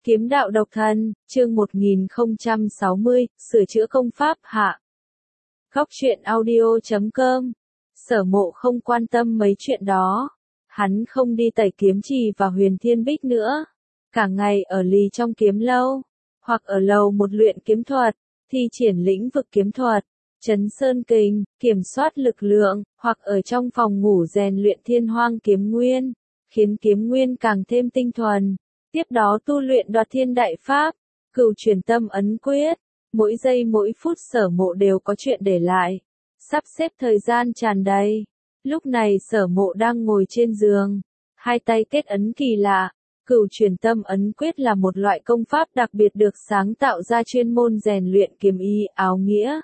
Kiếm đạo độc thân, chương 1060, sửa chữa công pháp hạ. Góc truyện audio.com. Sở Mộ không quan tâm mấy chuyện đó. Hắn không đi tẩy kiếm trì và huyền thiên bích nữa. Cả ngày ở lì trong kiếm lâu, hoặc ở lầu một luyện kiếm thuật, thi triển lĩnh vực kiếm thuật, chấn sơn kình, kiểm soát lực lượng, hoặc ở trong phòng ngủ rèn luyện thiên hoang kiếm nguyên, khiến kiếm nguyên càng thêm tinh thuần. Tiếp đó tu luyện đoạt thiên đại pháp, cửu truyền tâm ấn quyết, mỗi giây mỗi phút Sở Mộ đều có chuyện để lại, sắp xếp thời gian tràn đầy. Lúc này Sở Mộ đang ngồi trên giường, hai tay kết ấn kỳ lạ. Cửu truyền tâm ấn quyết là một loại công pháp đặc biệt được sáng tạo ra chuyên môn rèn luyện kiếm ý áo nghĩa.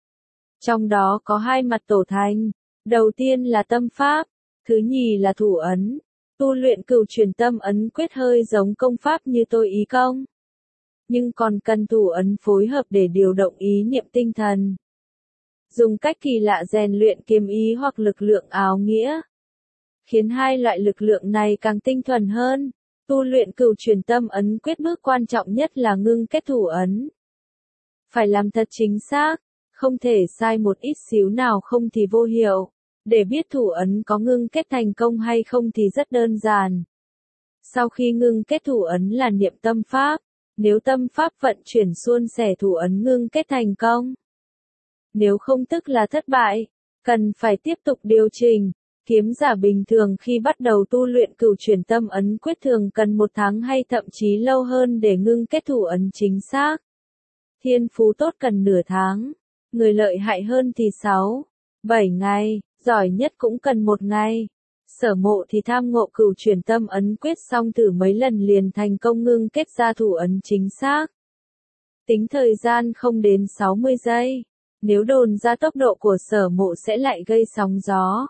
Trong đó có hai mặt tổ thành, đầu tiên là tâm pháp, thứ nhì là thủ ấn. Tu luyện cửu truyền tâm ấn quyết hơi giống công pháp như tôi ý công, nhưng còn cần thủ ấn phối hợp để điều động ý niệm tinh thần. Dùng cách kỳ lạ rèn luyện kiếm ý hoặc lực lượng áo nghĩa, khiến hai loại lực lượng này càng tinh thuần hơn. Tu luyện cửu truyền tâm ấn quyết bước quan trọng nhất là ngưng kết thủ ấn. Phải làm thật chính xác, không thể sai một ít xíu nào không thì vô hiệu. Để biết thủ ấn có ngưng kết thành công hay không thì rất đơn giản. Sau khi ngưng kết thủ ấn là niệm tâm pháp, nếu tâm pháp vận chuyển suôn sẻ thủ ấn ngưng kết thành công. Nếu không tức là thất bại, cần phải tiếp tục điều chỉnh. Kiếm giả bình thường khi bắt đầu tu luyện cửu truyền tâm ấn quyết thường cần 1 tháng hay thậm chí lâu hơn để ngưng kết thủ ấn chính xác. Thiên phú tốt cần nửa tháng, người lợi hại hơn thì 6-7 ngày, giỏi nhất cũng cần 1 ngày. Sở Mộ thì tham ngộ cửu truyền tâm ấn quyết xong thử mấy lần liền thành công ngưng kết ra thủ ấn chính xác. Tính thời gian không đến 60 giây, nếu đồn ra tốc độ của Sở Mộ sẽ lại gây sóng gió.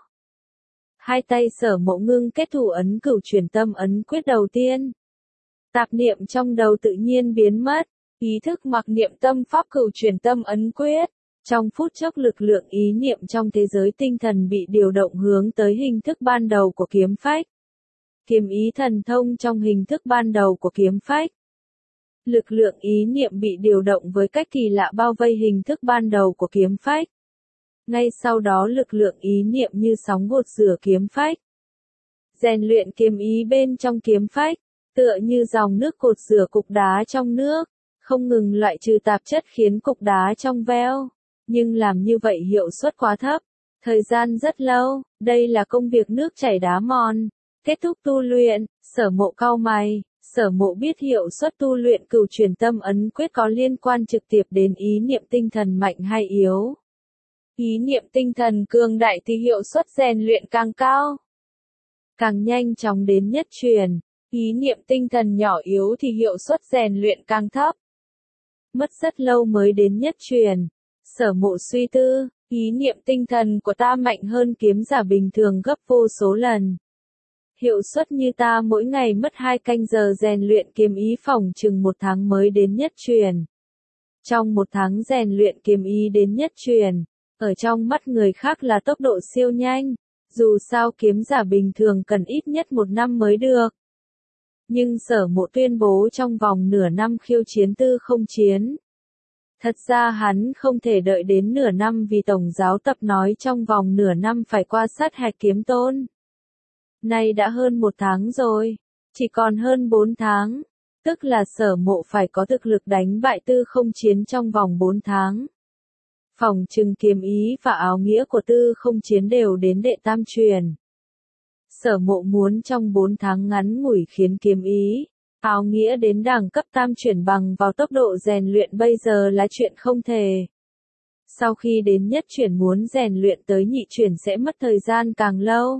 Hai tay Sở Mộ ngưng kết thủ ấn cửu truyền tâm ấn quyết đầu tiên. Tạp niệm trong đầu tự nhiên biến mất, ý thức mặc niệm tâm pháp cửu truyền tâm ấn quyết. Trong phút chốc lực lượng ý niệm trong thế giới tinh thần bị điều động hướng tới hình thức ban đầu của kiếm phách. Kiếm ý thần thông trong hình thức ban đầu của kiếm phách. Lực lượng ý niệm bị điều động với cách kỳ lạ bao vây hình thức ban đầu của kiếm phách. Ngay sau đó lực lượng ý niệm như sóng gột rửa kiếm phách. Rèn luyện kiếm ý bên trong kiếm phách, tựa như dòng nước cột rửa cục đá trong nước, không ngừng loại trừ tạp chất khiến cục đá trong veo. Nhưng làm như vậy hiệu suất quá thấp, thời gian rất lâu, đây là công việc nước chảy đá mòn. Kết thúc tu luyện, Sở Mộ cau mày, Sở Mộ biết hiệu suất tu luyện cửu truyền tâm ấn quyết có liên quan trực tiếp đến ý niệm tinh thần mạnh hay yếu. Ý niệm tinh thần cường đại thì hiệu suất rèn luyện càng cao, càng nhanh chóng đến nhất truyền. Ý niệm tinh thần nhỏ yếu thì hiệu suất rèn luyện càng thấp, mất rất lâu mới đến nhất truyền. Sở Mộ suy tư, ý niệm tinh thần của ta mạnh hơn kiếm giả bình thường gấp vô số lần. Hiệu suất như ta mỗi ngày mất 2 canh giờ rèn luyện kiếm ý phỏng chừng 1 tháng mới đến nhất truyền. Trong 1 tháng rèn luyện kiếm ý đến nhất truyền, ở trong mắt người khác là tốc độ siêu nhanh, dù sao kiếm giả bình thường cần ít nhất 1 năm mới được. Nhưng Sở Mộ tuyên bố trong vòng nửa năm khiêu chiến tư không chiến. Thật ra hắn không thể đợi đến nửa năm vì Tổng giáo tập nói trong vòng nửa năm phải qua sát hạch kiếm tôn. Nay đã hơn 1 tháng rồi, chỉ còn hơn 4 tháng, tức là Sở Mộ phải có thực lực đánh bại tư không chiến trong vòng 4 tháng. Phỏng chừng kiếm ý và áo nghĩa của tư không chiến đều đến đệ tam truyền. Sở Mộ muốn trong 4 tháng ngắn ngủi khiến kiếm ý, áo nghĩa đến đẳng cấp tam chuyển bằng vào tốc độ rèn luyện bây giờ là chuyện không thể. Sau khi đến nhất chuyển muốn rèn luyện tới nhị chuyển sẽ mất thời gian càng lâu.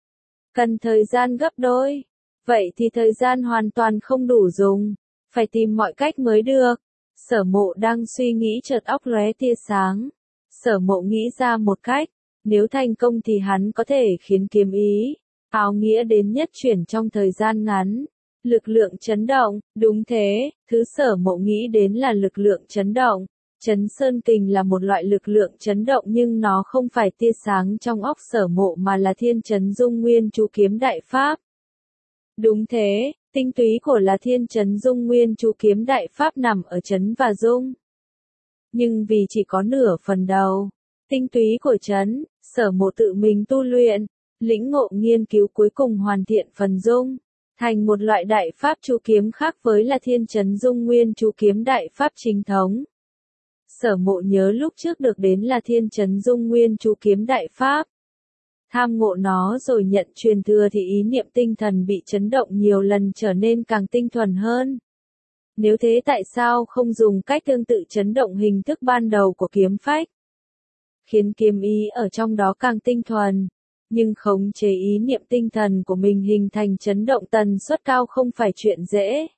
Cần thời gian gấp đôi. Vậy thì thời gian hoàn toàn không đủ dùng. Phải tìm mọi cách mới được. Sở Mộ đang suy nghĩ chợt óc lóe tia sáng. Sở Mộ nghĩ ra một cách. Nếu thành công thì hắn có thể khiến kiếm ý, áo nghĩa đến nhất chuyển trong thời gian ngắn. Lực lượng chấn động, đúng thế, thứ Sở Mộ nghĩ đến là lực lượng chấn động. Chấn sơn kình là một loại lực lượng chấn động nhưng nó không phải tia sáng trong óc Sở Mộ mà là thiên chấn dung nguyên chú kiếm đại pháp. Đúng thế, Tinh túy của là Thiên Chấn Dung Nguyên chú kiếm đại pháp nằm ở Chấn và Dung. Nhưng vì chỉ có nửa phần đầu, tinh túy của Chấn, Sở Mộ tự mình tu luyện, lĩnh ngộ nghiên cứu cuối cùng hoàn thiện phần Dung, thành một loại đại pháp chú kiếm khác với là Thiên Chấn Dung Nguyên chú kiếm đại pháp chính thống. Sở Mộ nhớ lúc trước được đến là Thiên Chấn Dung Nguyên chú kiếm đại pháp. Tham ngộ nó rồi nhận truyền thừa thì ý niệm tinh thần bị chấn động nhiều lần trở nên càng tinh thuần hơn. Nếu thế tại sao không dùng cách tương tự chấn động hình thức ban đầu của kiếm phách? Khiến kiếm ý ở trong đó càng tinh thuần, nhưng khống chế ý niệm tinh thần của mình hình thành chấn động tần suất cao không phải chuyện dễ.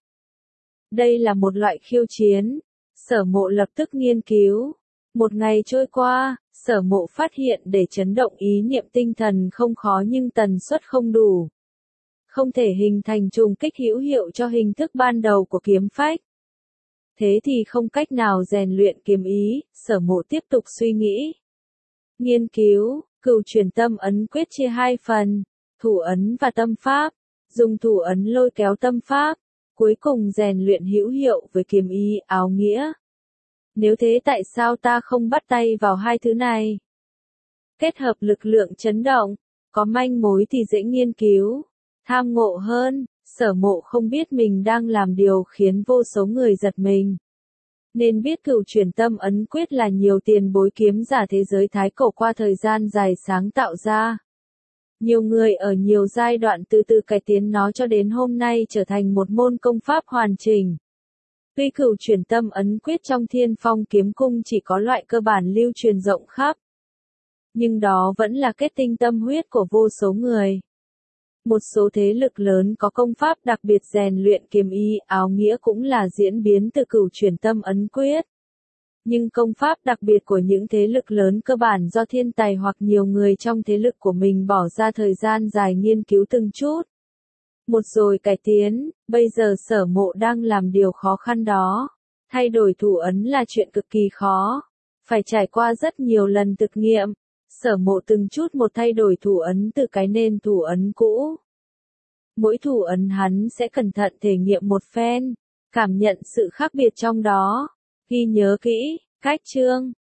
Đây là một loại khiêu chiến. Sở Mộ lập tức nghiên cứu. Một ngày trôi qua, Sở Mộ phát hiện để chấn động ý niệm tinh thần không khó nhưng tần suất không đủ. Không thể hình thành trùng kích hữu hiệu cho hình thức ban đầu của kiếm phách. Thế thì không cách nào rèn luyện kiếm ý, Sở Mộ tiếp tục suy nghĩ. Nghiên cứu, Cửu Chuyển Tâm Ấn Quyết chia hai phần, thủ ấn và tâm pháp, dùng thủ ấn lôi kéo tâm pháp, cuối cùng rèn luyện hữu hiệu với kiếm ý áo nghĩa. Nếu thế tại sao ta không bắt tay vào hai thứ này? Kết hợp lực lượng chấn động, có manh mối thì dễ nghiên cứu. Tham ngộ hơn, Sở Mộ không biết mình đang làm điều khiến vô số người giật mình. Nên biết Cửu Chuyển Tâm Ấn Quyết là nhiều tiền bối kiếm giả thế giới Thái Cổ qua thời gian dài sáng tạo ra. Nhiều người ở nhiều giai đoạn từ từ cải tiến nó cho đến hôm nay trở thành một môn công pháp hoàn chỉnh. Tuy Cửu Chuyển Tâm Ấn Quyết trong Thiên Phong Kiếm Cung chỉ có loại cơ bản lưu truyền rộng khắp, nhưng đó vẫn là kết tinh tâm huyết của vô số người. Một số thế lực lớn có công pháp đặc biệt rèn luyện kiếm ý áo nghĩa cũng là diễn biến từ Cửu Chuyển Tâm Ấn Quyết. Nhưng công pháp đặc biệt của những thế lực lớn cơ bản do thiên tài hoặc nhiều người trong thế lực của mình bỏ ra thời gian dài nghiên cứu từng chút một rồi cải tiến. Bây giờ Sở Mộ đang làm điều khó khăn đó. Thay đổi thủ ấn là chuyện cực kỳ khó. Phải trải qua rất nhiều lần thực nghiệm. Sở Mộ từng chút một thay đổi thủ ấn từ cái nền thủ ấn cũ. Mỗi thủ ấn hắn sẽ cẩn thận thể nghiệm một phen, cảm nhận sự khác biệt trong đó. Ghi nhớ kỹ, cách chương,